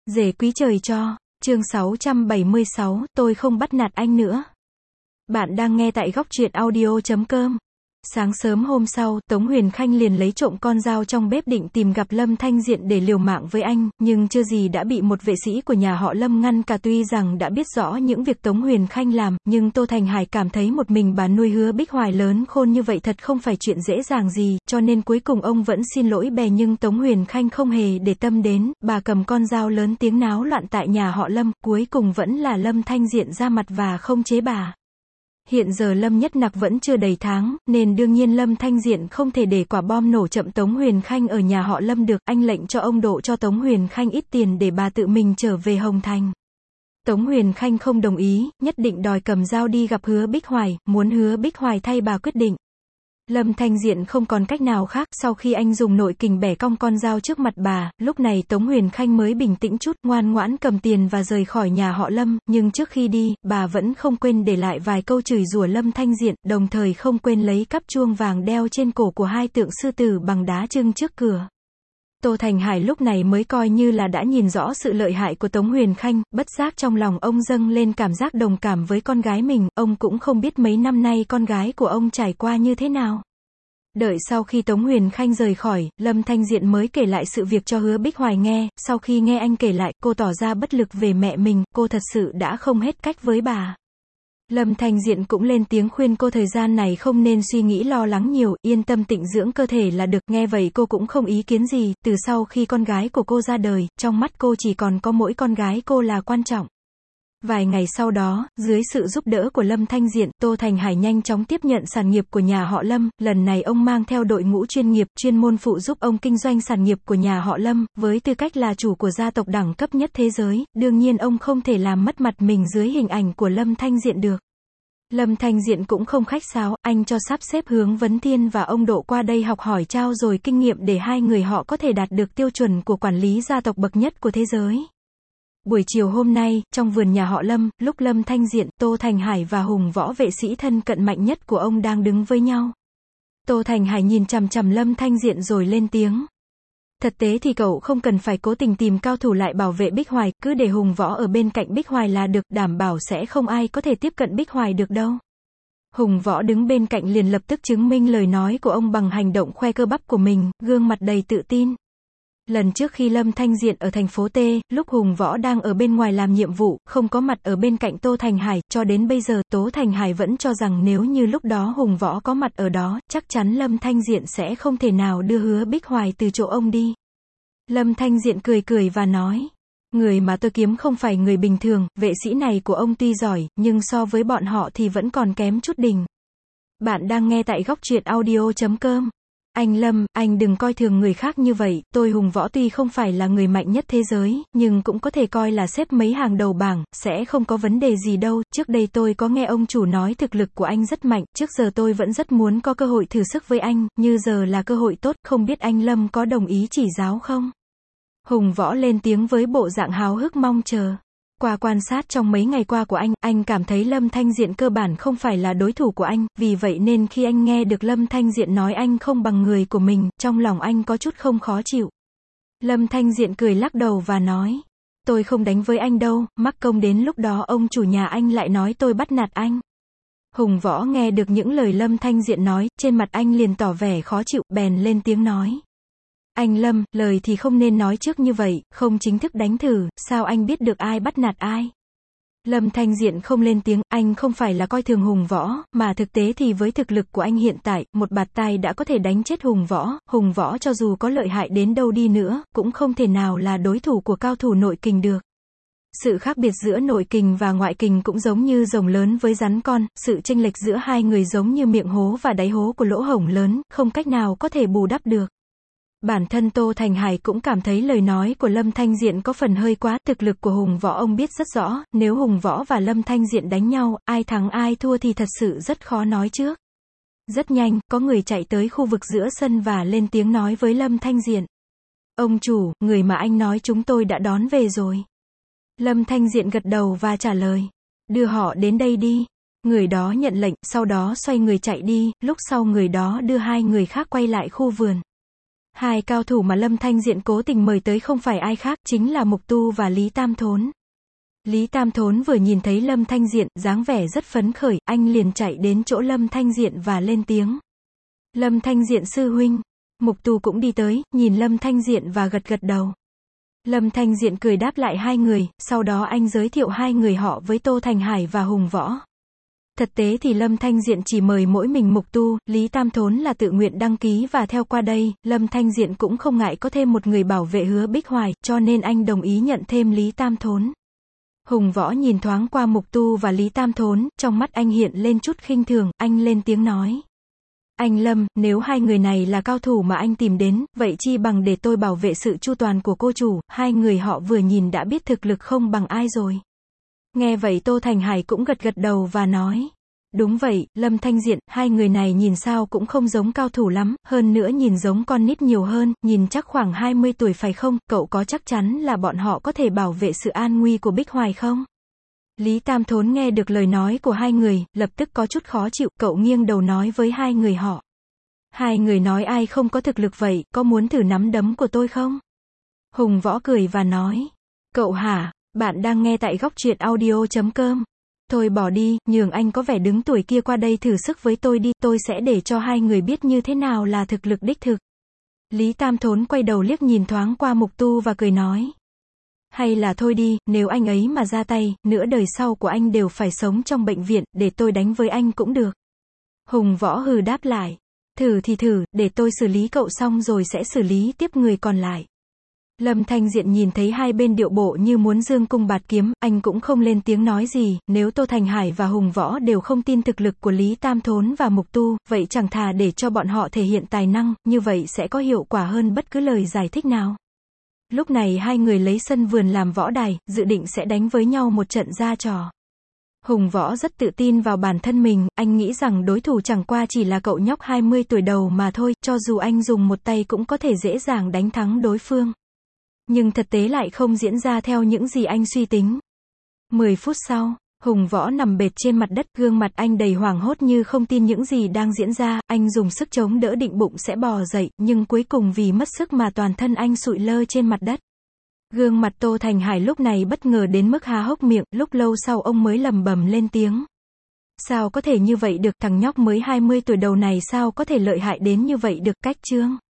Rể quý trời cho, chương 676, tôi không bắt nạt anh nữa. Bạn đang nghe tại góc truyện audio.com. Sáng sớm hôm sau, Tống Huyền Khanh liền lấy trộm con dao trong bếp định tìm gặp Lâm Thanh Diện để liều mạng với anh, nhưng chưa gì đã bị một vệ sĩ của nhà họ Lâm ngăn cả. Tuy rằng đã biết rõ những việc Tống Huyền Khanh làm, nhưng Tô Thành Hải cảm thấy một mình bà nuôi Hứa Bích Hoài lớn khôn như vậy thật không phải chuyện dễ dàng gì, cho nên cuối cùng ông vẫn xin lỗi bè, nhưng Tống Huyền Khanh không hề để tâm đến, bà cầm con dao lớn tiếng náo loạn tại nhà họ Lâm, cuối cùng vẫn là Lâm Thanh Diện ra mặt và không chế bà. Hiện giờ Lâm Nhất Nặc vẫn chưa đầy tháng, nên đương nhiên Lâm Thanh Diện không thể để quả bom nổ chậm Tống Huyền Khanh ở nhà họ Lâm được. Anh lệnh cho ông độ cho Tống Huyền Khanh ít tiền để bà tự mình trở về Hồng Thành. Tống Huyền Khanh không đồng ý, nhất định đòi cầm dao đi gặp Hứa Bích Hoài, muốn Hứa Bích Hoài thay bà quyết định. Lâm Thanh Diện không còn cách nào khác, sau khi anh dùng nội kình bẻ cong con dao trước mặt bà, lúc này Tống Huyền Khanh mới bình tĩnh chút, ngoan ngoãn cầm tiền và rời khỏi nhà họ Lâm, nhưng trước khi đi, bà vẫn không quên để lại vài câu chửi rủa Lâm Thanh Diện, đồng thời không quên lấy cắp chuông vàng đeo trên cổ của hai tượng sư tử bằng đá trưng trước cửa. Tô Thành Hải lúc này mới coi như là đã nhìn rõ sự lợi hại của Tống Huyền Khanh, bất giác trong lòng ông dâng lên cảm giác đồng cảm với con gái mình, ông cũng không biết mấy năm nay con gái của ông trải qua như thế nào. Đợi sau khi Tống Huyền Khanh rời khỏi, Lâm Thanh Diện mới kể lại sự việc cho Hứa Bích Hoài nghe, sau khi nghe anh kể lại, cô tỏ ra bất lực về mẹ mình, cô thật sự đã không hết cách với bà. Lâm Thanh Diện cũng lên tiếng khuyên cô thời gian này không nên suy nghĩ lo lắng nhiều, yên tâm tịnh dưỡng cơ thể là được. Nghe vậy cô cũng không ý kiến gì, từ sau khi con gái của cô ra đời, trong mắt cô chỉ còn có mỗi con gái cô là quan trọng. Vài ngày sau đó, dưới sự giúp đỡ của Lâm Thanh Diện, Tô Thành Hải nhanh chóng tiếp nhận sản nghiệp của nhà họ Lâm, lần này ông mang theo đội ngũ chuyên nghiệp, chuyên môn phụ giúp ông kinh doanh sản nghiệp của nhà họ Lâm, với tư cách là chủ của gia tộc đẳng cấp nhất thế giới, đương nhiên ông không thể làm mất mặt mình dưới hình ảnh của Lâm Thanh Diện được. Lâm Thanh Diện cũng không khách sáo, anh cho sắp xếp Hướng Vấn Thiên và ông Độ qua đây học hỏi trao dồi kinh nghiệm để hai người họ có thể đạt được tiêu chuẩn của quản lý gia tộc bậc nhất của thế giới. Buổi chiều hôm nay, trong vườn nhà họ Lâm, lúc Lâm Thanh Diện, Tô Thành Hải và Hùng Võ vệ sĩ thân cận mạnh nhất của ông đang đứng với nhau. Tô Thành Hải nhìn chằm chằm Lâm Thanh Diện rồi lên tiếng. Thực tế thì cậu không cần phải cố tình tìm cao thủ lại bảo vệ Bích Hoài, cứ để Hùng Võ ở bên cạnh Bích Hoài là được, đảm bảo sẽ không ai có thể tiếp cận Bích Hoài được đâu. Hùng Võ đứng bên cạnh liền lập tức chứng minh lời nói của ông bằng hành động khoe cơ bắp của mình, gương mặt đầy tự tin. Lần trước khi Lâm Thanh Diện ở thành phố T, lúc Hùng Võ đang ở bên ngoài làm nhiệm vụ, không có mặt ở bên cạnh Tô Thành Hải, cho đến bây giờ, Tô Thành Hải vẫn cho rằng nếu như lúc đó Hùng Võ có mặt ở đó, chắc chắn Lâm Thanh Diện sẽ không thể nào đưa Hứa Bích Hoài từ chỗ ông đi. Lâm Thanh Diện cười cười và nói, người mà tôi kiếm không phải người bình thường, vệ sĩ này của ông tuy giỏi, nhưng so với bọn họ thì vẫn còn kém chút đỉnh. Bạn đang nghe tại góc truyện audio.com. Anh Lâm, anh đừng coi thường người khác như vậy, tôi Hùng Võ tuy không phải là người mạnh nhất thế giới, nhưng cũng có thể coi là xếp mấy hàng đầu bảng, sẽ không có vấn đề gì đâu. Trước đây tôi có nghe ông chủ nói thực lực của anh rất mạnh, trước giờ tôi vẫn rất muốn có cơ hội thử sức với anh, như giờ là cơ hội tốt, không biết anh Lâm có đồng ý chỉ giáo không? Hùng Võ lên tiếng với bộ dạng háo hức mong chờ. Qua quan sát trong mấy ngày qua của anh cảm thấy Lâm Thanh Diện cơ bản không phải là đối thủ của anh, vì vậy nên khi anh nghe được Lâm Thanh Diện nói anh không bằng người của mình, trong lòng anh có chút không khó chịu. Lâm Thanh Diện cười lắc đầu và nói, tôi không đánh với anh đâu, mắc công đến lúc đó ông chủ nhà anh lại nói tôi bắt nạt anh. Hùng Võ nghe được những lời Lâm Thanh Diện nói, trên mặt anh liền tỏ vẻ khó chịu, bèn lên tiếng nói. Anh Lâm, lời thì không nên nói trước như vậy, không chính thức đánh thử, sao anh biết được ai bắt nạt ai? Lâm Thanh Diện không lên tiếng, anh không phải là coi thường Hùng Võ, mà thực tế thì với thực lực của anh hiện tại, một bạt tai đã có thể đánh chết Hùng Võ cho dù có lợi hại đến đâu đi nữa, cũng không thể nào là đối thủ của cao thủ nội kình được. Sự khác biệt giữa nội kình và ngoại kình cũng giống như rồng lớn với rắn con, sự chênh lệch giữa hai người giống như miệng hố và đáy hố của lỗ hổng lớn, không cách nào có thể bù đắp được. Bản thân Tô Thành Hải cũng cảm thấy lời nói của Lâm Thanh Diện có phần hơi quá, thực lực của Hùng Võ ông biết rất rõ, nếu Hùng Võ và Lâm Thanh Diện đánh nhau, ai thắng ai thua thì thật sự rất khó nói trước. Rất nhanh, có người chạy tới khu vực giữa sân và lên tiếng nói với Lâm Thanh Diện. Ông chủ, người mà anh nói chúng tôi đã đón về rồi. Lâm Thanh Diện gật đầu và trả lời. Đưa họ đến đây đi. Người đó nhận lệnh, sau đó xoay người chạy đi, lúc sau người đó đưa hai người khác quay lại khu vườn. Hai cao thủ mà Lâm Thanh Diện cố tình mời tới không phải ai khác, chính là Mục Tu và Lý Tam Thốn. Lý Tam Thốn vừa nhìn thấy Lâm Thanh Diện, dáng vẻ rất phấn khởi, anh liền chạy đến chỗ Lâm Thanh Diện và lên tiếng. Lâm Thanh Diện sư huynh. Mục Tu cũng đi tới, nhìn Lâm Thanh Diện và gật gật đầu. Lâm Thanh Diện cười đáp lại hai người, sau đó anh giới thiệu hai người họ với Tô Thành Hải và Hùng Võ. Thực tế thì Lâm Thanh Diện chỉ mời mỗi mình Mục Tu, Lý Tam Thốn là tự nguyện đăng ký và theo qua đây, Lâm Thanh Diện cũng không ngại có thêm một người bảo vệ Hứa Bích Hoài, cho nên anh đồng ý nhận thêm Lý Tam Thốn. Hùng Võ nhìn thoáng qua Mục Tu và Lý Tam Thốn, trong mắt anh hiện lên chút khinh thường, anh lên tiếng nói. Anh Lâm, nếu hai người này là cao thủ mà anh tìm đến, vậy chi bằng để tôi bảo vệ sự chu toàn của cô chủ, hai người họ vừa nhìn đã biết thực lực không bằng ai rồi. Nghe vậy Tô Thành Hải cũng gật gật đầu và nói. Đúng vậy, Lâm Thanh Diện, hai người này nhìn sao cũng không giống cao thủ lắm, hơn nữa nhìn giống con nít nhiều hơn, nhìn chắc khoảng 20 tuổi phải không, cậu có chắc chắn là bọn họ có thể bảo vệ sự an nguy của Bích Hoài không? Lý Tam Thốn nghe được lời nói của hai người, lập tức có chút khó chịu, cậu nghiêng đầu nói với hai người họ. Hai người nói ai không có thực lực vậy, có muốn thử nắm đấm của tôi không? Hùng Võ cười và nói. Cậu hả, bạn đang nghe tại Góc Truyện Audio.com. Thôi bỏ đi, nhường anh có vẻ đứng tuổi kia qua đây thử sức với tôi đi, tôi sẽ để cho hai người biết như thế nào là thực lực đích thực. Lý Tam Thốn quay đầu liếc nhìn thoáng qua Mục Tu và cười nói. Hay là thôi đi, nếu anh ấy mà ra tay, nửa đời sau của anh đều phải sống trong bệnh viện, để tôi đánh với anh cũng được. Hùng Võ hừ đáp lại. Thử thì thử, để tôi xử lý cậu xong rồi sẽ xử lý tiếp người còn lại. Lâm Thanh Diện nhìn thấy hai bên điệu bộ như muốn dương cung bạt kiếm, anh cũng không lên tiếng nói gì, nếu Tô Thành Hải và Hùng Võ đều không tin thực lực của Lý Tam Thốn và Mục Tu, vậy chẳng thà để cho bọn họ thể hiện tài năng, như vậy sẽ có hiệu quả hơn bất cứ lời giải thích nào. Lúc này hai người lấy sân vườn làm võ đài, dự định sẽ đánh với nhau một trận ra trò. Hùng Võ rất tự tin vào bản thân mình, anh nghĩ rằng đối thủ chẳng qua chỉ là cậu nhóc 20 tuổi đầu mà thôi, cho dù anh dùng một tay cũng có thể dễ dàng đánh thắng đối phương. Nhưng thực tế lại không diễn ra theo những gì anh suy tính. 10 phút sau, Hùng Võ nằm bệt trên mặt đất, gương mặt anh đầy hoảng hốt như không tin những gì đang diễn ra, anh dùng sức chống đỡ định bụng sẽ bò dậy, nhưng cuối cùng vì mất sức mà toàn thân anh sụi lơ trên mặt đất. Gương mặt Tô Thành Hải lúc này bất ngờ đến mức há hốc miệng, lúc lâu sau ông mới lẩm bẩm lên tiếng. Sao có thể như vậy được, thằng nhóc mới 20 tuổi đầu này sao có thể lợi hại đến như vậy được, cách chương.